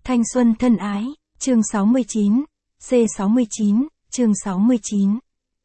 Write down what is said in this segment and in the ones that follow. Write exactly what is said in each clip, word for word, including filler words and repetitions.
Thanh xuân thân ái, chương sáu mươi chín, C sáu mươi chín, chương sáu mươi chín.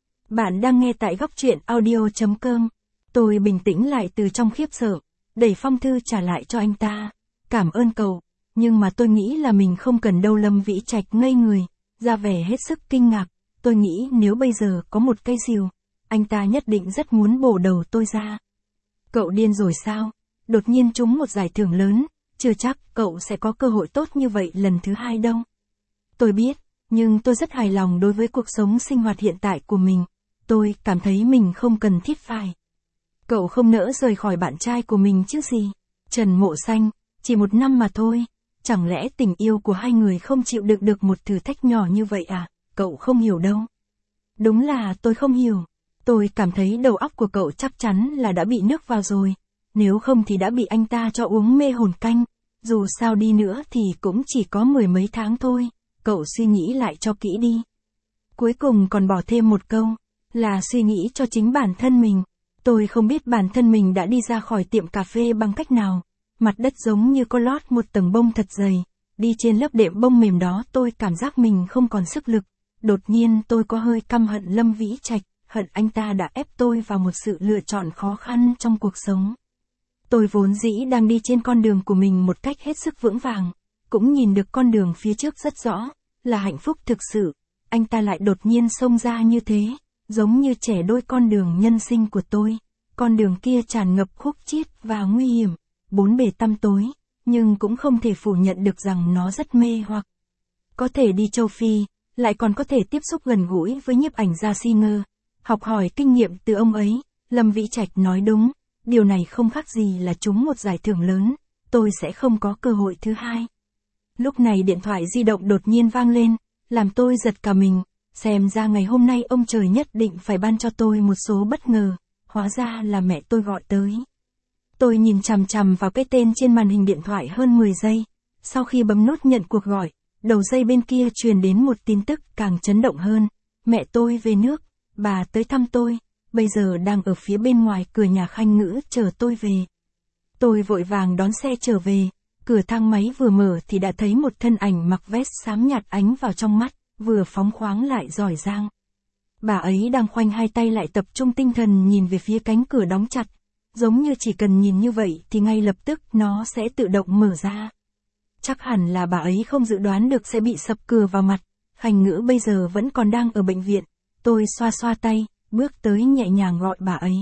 Bạn đang nghe tại góc truyện audio.com. Tôi bình tĩnh lại từ trong khiếp sợ, đẩy phong thư trả lại cho anh ta. Cảm ơn cậu, nhưng mà tôi nghĩ là mình không cần đâu. Lâm Vĩ Trạch ngây người, ra vẻ hết sức kinh ngạc. Tôi nghĩ nếu bây giờ có một cây rìu, anh ta nhất định rất muốn bổ đầu tôi ra. Cậu điên rồi sao? Đột nhiên trúng một giải thưởng lớn, chưa chắc cậu sẽ có cơ hội tốt như vậy lần thứ hai đâu. Tôi biết, nhưng tôi rất hài lòng đối với cuộc sống sinh hoạt hiện tại của mình. Tôi cảm thấy mình không cần thiết phải. Cậu không nỡ rời khỏi bạn trai của mình chứ gì. Trần Mộ Xanh, chỉ một năm mà thôi. Chẳng lẽ tình yêu của hai người không chịu đựng được một thử thách nhỏ như vậy à? Cậu không hiểu đâu. Đúng là tôi không hiểu. Tôi cảm thấy đầu óc của cậu chắc chắn là đã bị nước vào rồi. Nếu không thì đã bị anh ta cho uống mê hồn canh. Dù sao đi nữa thì cũng chỉ có mười mấy tháng thôi. Cậu suy nghĩ lại cho kỹ đi. Cuối cùng còn bỏ thêm một câu, là suy nghĩ cho chính bản thân mình. Tôi không biết bản thân mình đã đi ra khỏi tiệm cà phê bằng cách nào. Mặt đất giống như có lót một tầng bông thật dày. Đi trên lớp đệm bông mềm đó tôi cảm giác mình không còn sức lực. Đột nhiên tôi có hơi căm hận Lâm Vĩ Trạch, hận anh ta đã ép tôi vào một sự lựa chọn khó khăn trong cuộc sống. Tôi vốn dĩ đang đi trên con đường của mình một cách hết sức vững vàng, cũng nhìn được con đường phía trước rất rõ, là hạnh phúc thực sự. Anh ta lại đột nhiên xông ra như thế, giống như trẻ đôi con đường nhân sinh của tôi. Con đường kia tràn ngập khúc chiết và nguy hiểm, bốn bề tăm tối, nhưng cũng không thể phủ nhận được rằng nó rất mê hoặc. Có thể đi châu Phi, lại còn có thể tiếp xúc gần gũi với nhiếp ảnh gia Singer, học hỏi kinh nghiệm từ ông ấy. Lâm Vĩ Trạch nói đúng, điều này không khác gì là trúng một giải thưởng lớn, tôi sẽ không có cơ hội thứ hai. Lúc này điện thoại di động đột nhiên vang lên, làm tôi giật cả mình, xem ra ngày hôm nay ông trời nhất định phải ban cho tôi một số bất ngờ, hóa ra là mẹ tôi gọi tới. Tôi nhìn chằm chằm vào cái tên trên màn hình điện thoại hơn mười giây, sau khi bấm nút nhận cuộc gọi, đầu dây bên kia truyền đến một tin tức càng chấn động hơn, mẹ tôi về nước, bà tới thăm tôi, bây giờ đang ở phía bên ngoài cửa nhà Khanh Ngữ chờ tôi về. Tôi vội vàng đón xe trở về, cửa thang máy vừa mở thì đã thấy một thân ảnh mặc vest xám nhạt ánh vào trong mắt, vừa phóng khoáng lại giỏi giang. Bà ấy đang khoanh hai tay lại tập trung tinh thần nhìn về phía cánh cửa đóng chặt, giống như chỉ cần nhìn như vậy thì ngay lập tức nó sẽ tự động mở ra. Chắc hẳn là bà ấy không dự đoán được sẽ bị sập cửa vào mặt. Khanh Ngữ bây giờ vẫn còn đang ở bệnh viện. Tôi xoa xoa tay, bước tới nhẹ nhàng gọi bà ấy.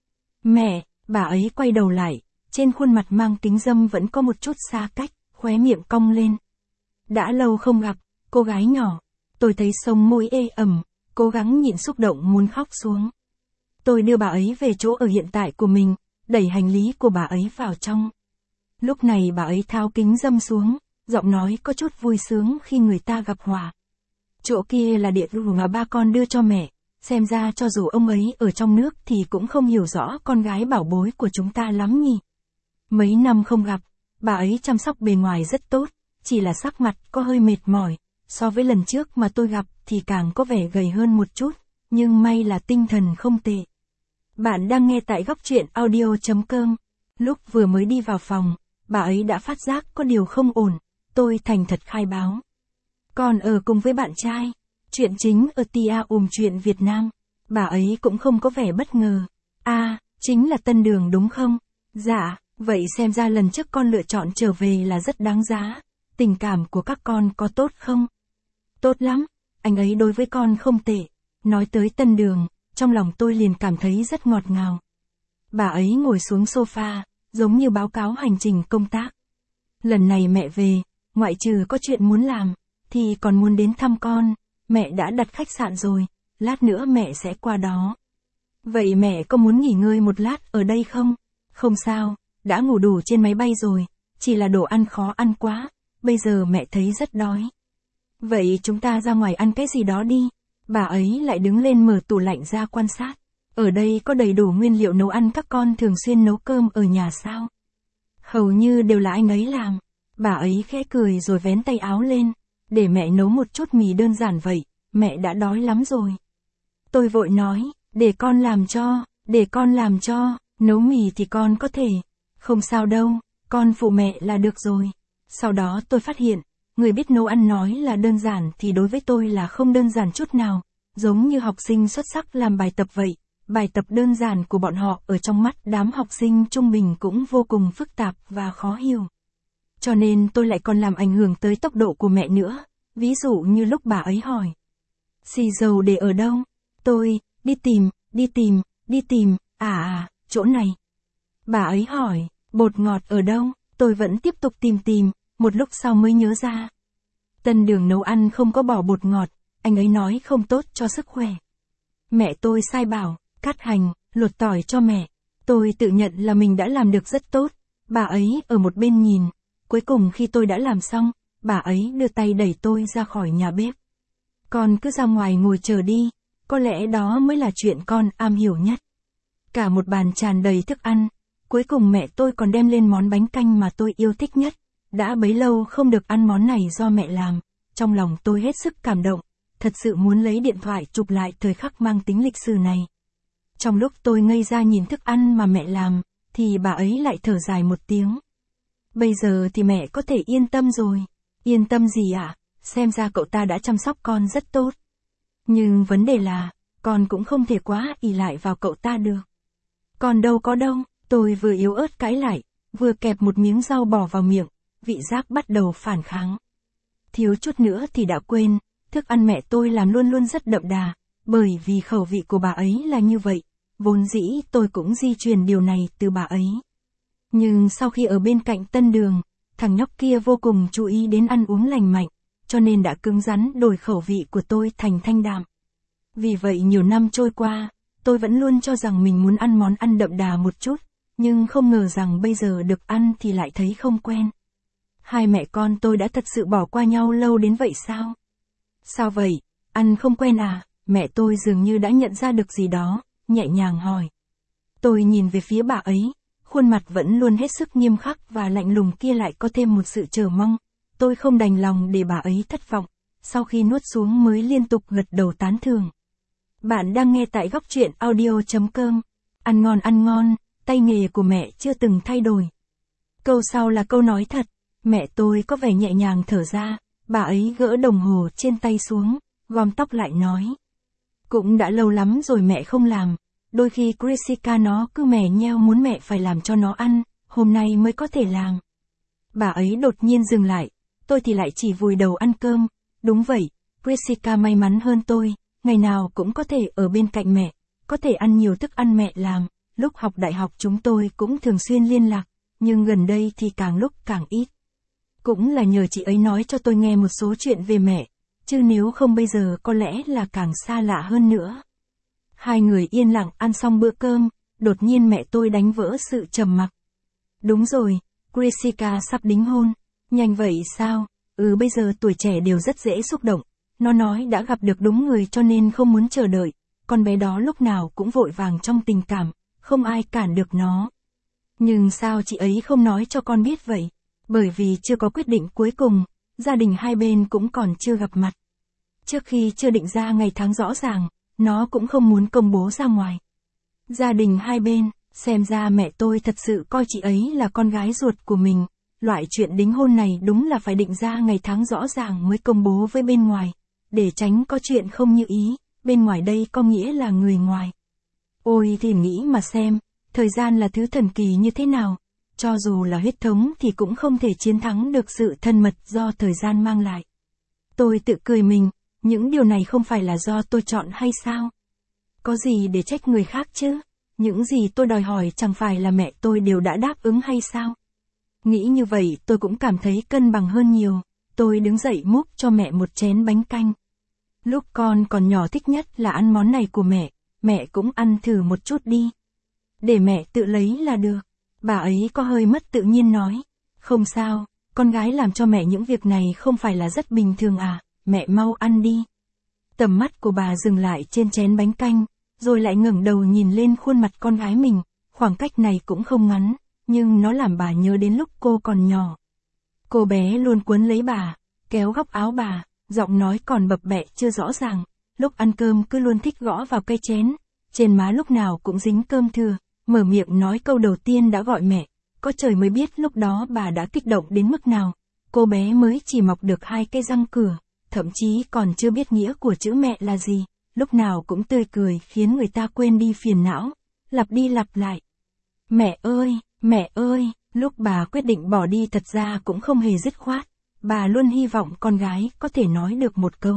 Mẹ, bà ấy quay đầu lại, trên khuôn mặt mang kính râm vẫn có một chút xa cách, khóe miệng cong lên. Đã lâu không gặp, cô gái nhỏ. Tôi thấy sống môi ê ẩm, cố gắng nhịn xúc động muốn khóc xuống. Tôi đưa bà ấy về chỗ ở hiện tại của mình, đẩy hành lý của bà ấy vào trong. Lúc này bà ấy tháo kính râm xuống, giọng nói có chút vui sướng khi người ta gặp họa. Chỗ kia là địa phủ mà ba con đưa cho mẹ, xem ra cho dù ông ấy ở trong nước thì cũng không hiểu rõ con gái bảo bối của chúng ta lắm nhỉ. Mấy năm không gặp, bà ấy chăm sóc bề ngoài rất tốt, chỉ là sắc mặt có hơi mệt mỏi, so với lần trước mà tôi gặp thì càng có vẻ gầy hơn một chút, nhưng may là tinh thần không tệ. Bạn đang nghe tại góc truyện audio.com. Lúc vừa mới đi vào phòng, bà ấy đã phát giác có điều không ổn, tôi thành thật khai báo. Còn ở cùng với bạn trai, chuyện chính ở Tia ùm chuyện Việt Nam, bà ấy cũng không có vẻ bất ngờ. À, chính là Tân Đường đúng không? Dạ, vậy xem ra lần trước con lựa chọn trở về là rất đáng giá. Tình cảm của các con có tốt không? Tốt lắm, anh ấy đối với con không tệ. Nói tới Tân Đường, trong lòng tôi liền cảm thấy rất ngọt ngào. Bà ấy ngồi xuống sofa, giống như báo cáo hành trình công tác. Lần này mẹ về, ngoại trừ có chuyện muốn làm, thì còn muốn đến thăm con. Mẹ đã đặt khách sạn rồi, lát nữa mẹ sẽ qua đó. Vậy mẹ có muốn nghỉ ngơi một lát ở đây không? Không sao, đã ngủ đủ trên máy bay rồi, chỉ là đồ ăn khó ăn quá, bây giờ mẹ thấy rất đói. Vậy chúng ta ra ngoài ăn cái gì đó đi. Bà ấy lại đứng lên mở tủ lạnh ra quan sát. Ở đây có đầy đủ nguyên liệu nấu ăn, các con thường xuyên nấu cơm ở nhà sao? Hầu như đều là anh ấy làm. Bà ấy khẽ cười rồi vén tay áo lên. Để mẹ nấu một chút mì đơn giản vậy, mẹ đã đói lắm rồi. Tôi vội nói, để con làm cho, để con làm cho, nấu mì thì con có thể. Không sao đâu, con phụ mẹ là được rồi. Sau đó tôi phát hiện, người biết nấu ăn nói là đơn giản thì đối với tôi là không đơn giản chút nào, giống như học sinh xuất sắc làm bài tập vậy, bài tập đơn giản của bọn họ ở trong mắt đám học sinh trung bình cũng vô cùng phức tạp và khó hiểu. Cho nên tôi lại còn làm ảnh hưởng tới tốc độ của mẹ nữa, ví dụ như lúc bà ấy hỏi. Xì dầu để ở đâu? Tôi, đi tìm, đi tìm, đi tìm, à à, chỗ này. Bà ấy hỏi, bột ngọt ở đâu? Tôi vẫn tiếp tục tìm tìm, một lúc sau mới nhớ ra. Tân Đường nấu ăn không có bỏ bột ngọt, anh ấy nói không tốt cho sức khỏe. Mẹ tôi sai bảo, cắt hành, lột tỏi cho mẹ. Tôi tự nhận là mình đã làm được rất tốt, bà ấy ở một bên nhìn. Cuối cùng khi tôi đã làm xong, bà ấy đưa tay đẩy tôi ra khỏi nhà bếp. Con cứ ra ngoài ngồi chờ đi, có lẽ đó mới là chuyện con am hiểu nhất. Cả một bàn tràn đầy thức ăn, cuối cùng mẹ tôi còn đem lên món bánh canh mà tôi yêu thích nhất. Đã bấy lâu không được ăn món này do mẹ làm, trong lòng tôi hết sức cảm động, thật sự muốn lấy điện thoại chụp lại thời khắc mang tính lịch sử này. Trong lúc tôi ngây ra nhìn thức ăn mà mẹ làm, thì bà ấy lại thở dài một tiếng. Bây giờ thì mẹ có thể yên tâm rồi. Yên tâm gì ạ? À? Xem ra cậu ta đã chăm sóc con rất tốt. Nhưng vấn đề là, con cũng không thể quá ỷ lại vào cậu ta được. Còn đâu có đâu, tôi vừa yếu ớt cãi lại, vừa kẹp một miếng rau bỏ vào miệng, vị giác bắt đầu phản kháng. Thiếu chút nữa thì đã quên, thức ăn mẹ tôi làm luôn luôn rất đậm đà, bởi vì khẩu vị của bà ấy là như vậy, vốn dĩ tôi cũng di truyền điều này từ bà ấy. Nhưng sau khi ở bên cạnh Tân Đường, thằng nhóc kia vô cùng chú ý đến ăn uống lành mạnh, cho nên đã cứng rắn đổi khẩu vị của tôi thành thanh đạm. Vì vậy nhiều năm trôi qua, tôi vẫn luôn cho rằng mình muốn ăn món ăn đậm đà một chút, nhưng không ngờ rằng bây giờ được ăn thì lại thấy không quen. Hai mẹ con tôi đã thật sự bỏ qua nhau lâu đến vậy sao? Sao vậy, ăn không quen à? Mẹ tôi dường như đã nhận ra được gì đó, nhẹ nhàng hỏi. Tôi nhìn về phía bà ấy, khuôn mặt vẫn luôn hết sức nghiêm khắc và lạnh lùng kia lại có thêm một sự chờ mong. Tôi không đành lòng để bà ấy thất vọng, sau khi nuốt xuống mới liên tục gật đầu tán thưởng. Bạn đang nghe tại góc truyện audio chấm com. Ăn ngon ăn ngon, tay nghề của mẹ chưa từng thay đổi. Câu sau là câu nói thật, mẹ tôi có vẻ nhẹ nhàng thở ra, bà ấy gỡ đồng hồ trên tay xuống, gom tóc lại nói. Cũng đã lâu lắm rồi mẹ không làm, đôi khi Jessica nó cứ mè nheo muốn mẹ phải làm cho nó ăn, hôm nay mới có thể làm. Bà ấy đột nhiên dừng lại, tôi thì lại chỉ vùi đầu ăn cơm, đúng vậy, Jessica may mắn hơn tôi, ngày nào cũng có thể ở bên cạnh mẹ, có thể ăn nhiều thức ăn mẹ làm, lúc học đại học chúng tôi cũng thường xuyên liên lạc, nhưng gần đây thì càng lúc càng ít. Cũng là nhờ chị ấy nói cho tôi nghe một số chuyện về mẹ, chứ nếu không bây giờ có lẽ là càng xa lạ hơn nữa. Hai người yên lặng ăn xong bữa cơm, đột nhiên mẹ tôi đánh vỡ sự trầm mặc. Đúng rồi, Jessica sắp đính hôn. Nhanh vậy sao? Ừ, bây giờ tuổi trẻ đều rất dễ xúc động. Nó nói đã gặp được đúng người cho nên không muốn chờ đợi. Con bé đó lúc nào cũng vội vàng trong tình cảm, không ai cản được nó. Nhưng sao chị ấy không nói cho con biết vậy? Bởi vì chưa có quyết định cuối cùng, gia đình hai bên cũng còn chưa gặp mặt. Trước khi chưa định ra ngày tháng rõ ràng, nó cũng không muốn công bố ra ngoài. Gia đình hai bên, xem ra mẹ tôi thật sự coi chị ấy là con gái ruột của mình. Loại chuyện đính hôn này đúng là phải định ra ngày tháng rõ ràng mới công bố với bên ngoài, để tránh có chuyện không như ý, bên ngoài đây có nghĩa là người ngoài. Ôi thì nghĩ mà xem, thời gian là thứ thần kỳ như thế nào, cho dù là huyết thống thì cũng không thể chiến thắng được sự thân mật do thời gian mang lại. Tôi tự cười mình, những điều này không phải là do tôi chọn hay sao? Có gì để trách người khác chứ? Những gì tôi đòi hỏi chẳng phải là mẹ tôi đều đã đáp ứng hay sao? Nghĩ như vậy tôi cũng cảm thấy cân bằng hơn nhiều, tôi đứng dậy múc cho mẹ một chén bánh canh. Lúc con còn nhỏ thích nhất là ăn món này của mẹ, mẹ cũng ăn thử một chút đi. Để mẹ tự lấy là được. Bà ấy có hơi mất tự nhiên nói. Không sao, con gái làm cho mẹ những việc này không phải là rất bình thường à, mẹ mau ăn đi. Tầm mắt của bà dừng lại trên chén bánh canh, rồi lại ngẩng đầu nhìn lên khuôn mặt con gái mình, khoảng cách này cũng không ngắn, nhưng nó làm bà nhớ đến lúc cô còn nhỏ. Cô bé luôn quấn lấy bà, kéo góc áo bà, giọng nói còn bập bẹ chưa rõ ràng, lúc ăn cơm cứ luôn thích gõ vào cây chén, trên má lúc nào cũng dính cơm thừa, mở miệng nói câu đầu tiên đã gọi mẹ, có trời mới biết lúc đó bà đã kích động đến mức nào. Cô bé mới chỉ mọc được hai cái răng cửa, thậm chí còn chưa biết nghĩa của chữ mẹ là gì, lúc nào cũng tươi cười khiến người ta quên đi phiền não, lặp đi lặp lại. Mẹ ơi, mẹ ơi, lúc bà quyết định bỏ đi thật ra cũng không hề dứt khoát, bà luôn hy vọng con gái có thể nói được một câu.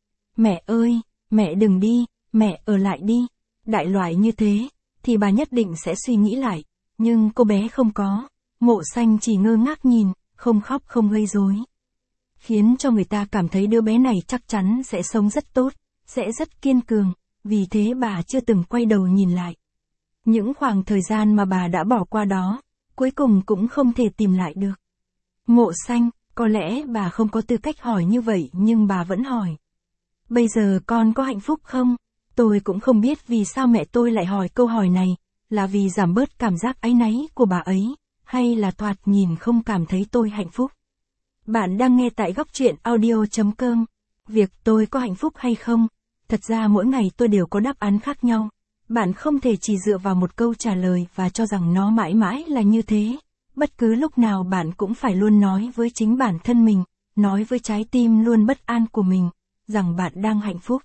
Mẹ ơi, mẹ đừng đi, mẹ ở lại đi. Đại loại như thế, thì bà nhất định sẽ suy nghĩ lại, nhưng cô bé không có. Mộ Xanh chỉ ngơ ngác nhìn, không khóc không gây rối. Khiến cho người ta cảm thấy đứa bé này chắc chắn sẽ sống rất tốt, sẽ rất kiên cường, vì thế bà chưa từng quay đầu nhìn lại. Những khoảng thời gian mà bà đã bỏ qua đó, cuối cùng cũng không thể tìm lại được. Mộ Xanh, có lẽ bà không có tư cách hỏi như vậy nhưng bà vẫn hỏi. Bây giờ con có hạnh phúc không? Tôi cũng không biết vì sao mẹ tôi lại hỏi câu hỏi này, là vì giảm bớt cảm giác áy náy của bà ấy, hay là thoạt nhìn không cảm thấy tôi hạnh phúc. Bạn đang nghe tại góc truyện audio chấm com. Việc tôi có hạnh phúc hay không? Thật ra mỗi ngày tôi đều có đáp án khác nhau. Bạn không thể chỉ dựa vào một câu trả lời và cho rằng nó mãi mãi là như thế. Bất cứ lúc nào bạn cũng phải luôn nói với chính bản thân mình, nói với trái tim luôn bất an của mình, rằng bạn đang hạnh phúc.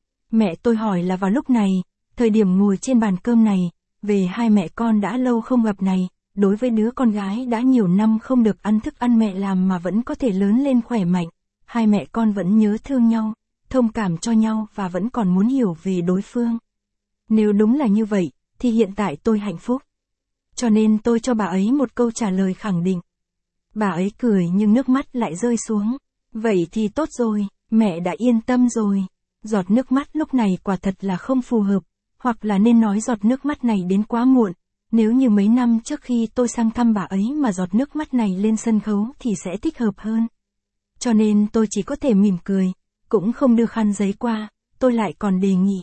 Mẹ tôi hỏi là vào lúc này, thời điểm ngồi trên bàn cơm này, về hai mẹ con đã lâu không gặp này, đối với đứa con gái đã nhiều năm không được ăn thức ăn mẹ làm mà vẫn có thể lớn lên khỏe mạnh, hai mẹ con vẫn nhớ thương nhau, thông cảm cho nhau và vẫn còn muốn hiểu về đối phương. Nếu đúng là như vậy, thì hiện tại tôi hạnh phúc. Cho nên tôi cho bà ấy một câu trả lời khẳng định. Bà ấy cười nhưng nước mắt lại rơi xuống. Vậy thì tốt rồi, mẹ đã yên tâm rồi. Giọt nước mắt lúc này quả thật là không phù hợp, hoặc là nên nói giọt nước mắt này đến quá muộn. Nếu như mấy năm trước khi tôi sang thăm bà ấy mà giọt nước mắt này lên sân khấu thì sẽ thích hợp hơn. Cho nên tôi chỉ có thể mỉm cười, cũng không đưa khăn giấy qua, tôi lại còn đề nghị.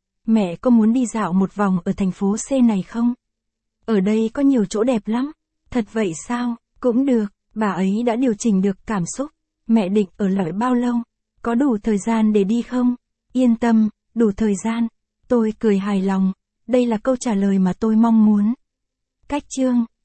Mẹ có muốn đi dạo một vòng ở thành phố C này không? Ở đây có nhiều chỗ đẹp lắm. Thật vậy sao? Cũng được, bà ấy đã điều chỉnh được cảm xúc. Mẹ định ở lại bao lâu? Có đủ thời gian để đi không? Yên tâm, đủ thời gian. Tôi cười hài lòng. Đây là câu trả lời mà tôi mong muốn. Cách chương